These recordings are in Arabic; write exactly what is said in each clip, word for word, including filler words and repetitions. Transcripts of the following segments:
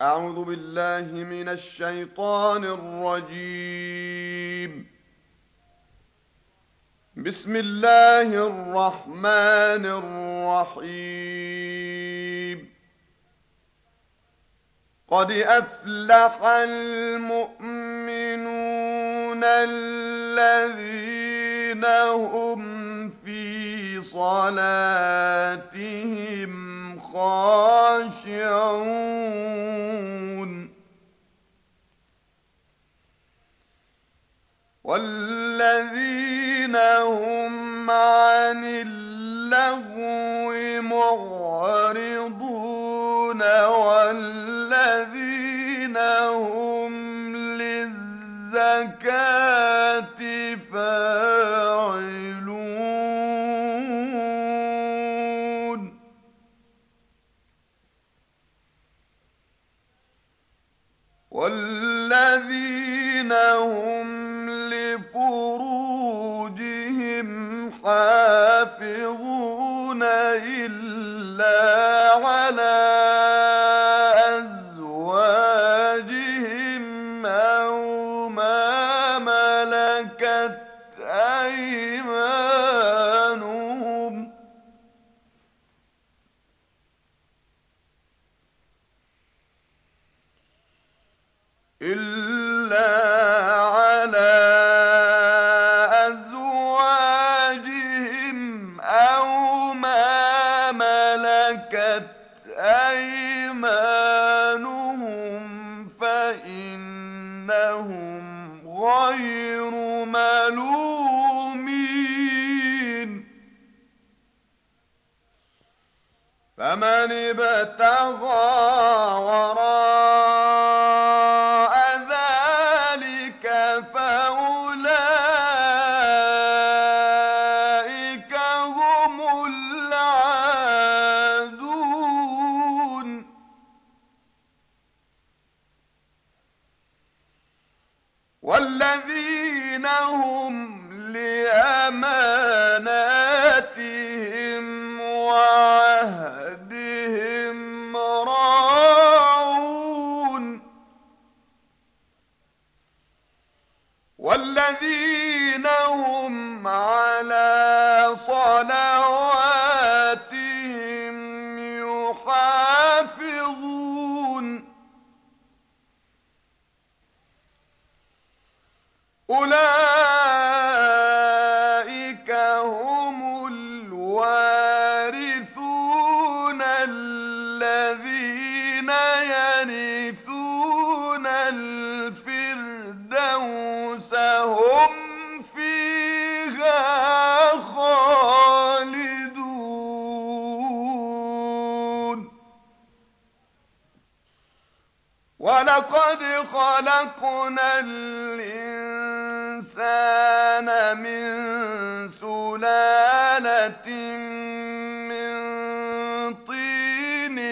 أعوذ بالله من الشيطان الرجيم. بسم الله الرحمن الرحيم. قد أفلح المؤمنون الذين هم في صلاتهم خاشعون والذين هم عن اللغو معرضون والذين هم للزكاة فاعلون والذين هم لفروجهم حافظون إلا على أزواجهم أو ما ملكت أيمانهم إلا على أزواجهم أو ما ملكت أيمانهم فإنهم غير ملومين. فمن ابتغى وراء ذلك فأولئك هم العادون. والذين هم لأماناتهم وعهدهم راعون والذين هم على صلواتهم يحافظون. أولئك هم الوارثون الذين يرثون الفردوس هم فيها خالدون. ولقد خلقنا الإنسان من سلالة من طين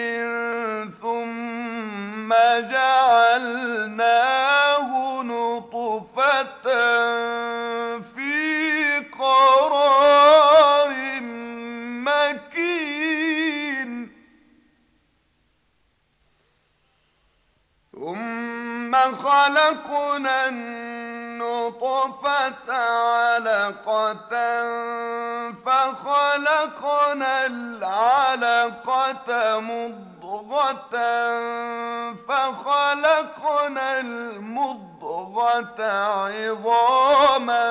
ثم جعلناه نطفة في قرار مكين ثم خلقنا النطفة علقة فخلقنا العلقة مضغة فخلقنا المضغة عظاما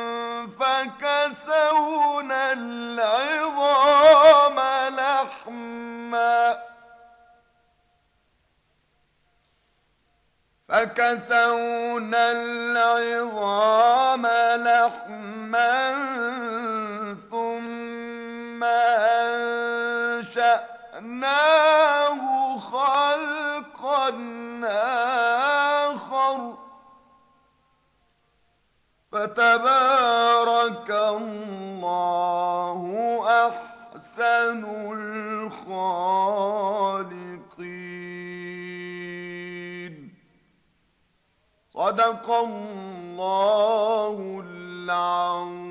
فكسونا العظام لحما فكسونا العظام لحما ثم أنشأناه خلقا آخر فتبارك الله أحسن الخالقين. صدق الله العظيم.